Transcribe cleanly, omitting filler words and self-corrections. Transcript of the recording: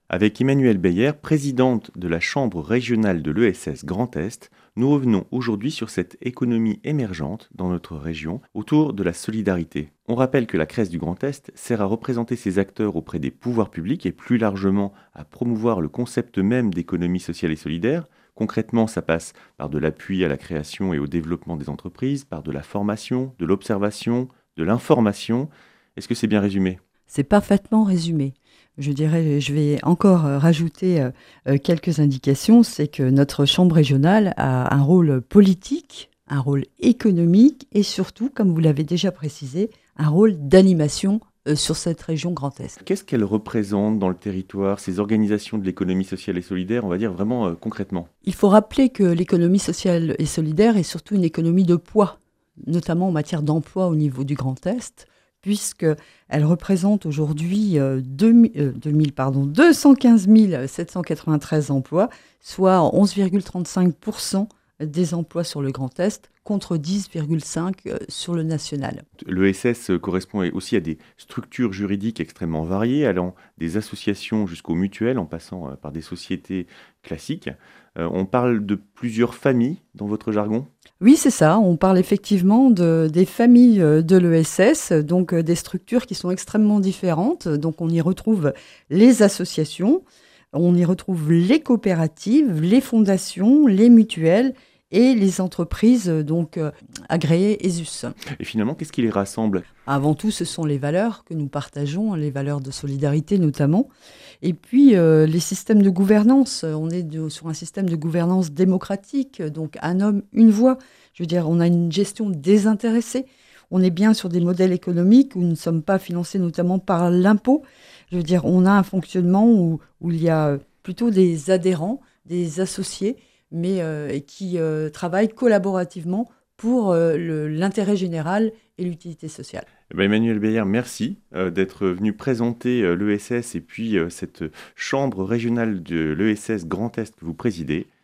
Avec Emmanuelle Beyer, présidente de la Chambre régionale de l'ESS Grand Est, nous revenons aujourd'hui sur cette économie émergente dans notre région autour de la solidarité. On rappelle que la CRES du Grand Est sert à représenter ses acteurs auprès des pouvoirs publics et plus largement à promouvoir le concept même d'économie sociale et solidaire. Concrètement, ça passe par de l'appui à la création et au développement des entreprises, par de la formation, de l'observation, de l'information. Est-ce que c'est bien résumé ? C'est parfaitement résumé. Je dirais, je vais encore rajouter quelques indications. C'est que notre chambre régionale a un rôle politique, un rôle économique et surtout, comme vous l'avez déjà précisé, un rôle d'animation sur cette région Grand Est. Qu'est-ce qu'elles représentent dans le territoire, ces organisations de l'économie sociale et solidaire, on va dire vraiment concrètement ? Il faut rappeler que l'économie sociale et solidaire est surtout une économie de poids, notamment en matière d'emploi au niveau du Grand Est, puisqu'elle représente aujourd'hui 215 793 emplois, soit 11,35% des emplois sur le Grand Est, contre 10,5% sur le national. L'ESS correspond aussi à des structures juridiques extrêmement variées, allant des associations jusqu'aux mutuelles, en passant par des sociétés classiques. On parle de plusieurs familles dans votre jargon ? Oui, c'est ça. On parle effectivement des familles de l'ESS, donc des structures qui sont extrêmement différentes. Donc on y retrouve les associations, on y retrouve les coopératives, les fondations, les mutuelles et les entreprises agréées ESUS. Et finalement, qu'est-ce qui les rassemble ? Avant tout, ce sont les valeurs que nous partageons, les valeurs de solidarité notamment. Et puis, les systèmes de gouvernance. On est sur un système de gouvernance démocratique, donc un homme, une voix. Je veux dire, on a une gestion désintéressée. On est bien sur des modèles économiques où nous ne sommes pas financés notamment par l'impôt. Je veux dire, on a un fonctionnement où il y a plutôt des adhérents, des associés, mais qui travaillent collaborativement pour l'intérêt général et l'utilité sociale. Emmanuelle Beyer, merci d'être venue présenter l'ESS et puis cette chambre régionale de l'ESS Grand Est que vous présidez.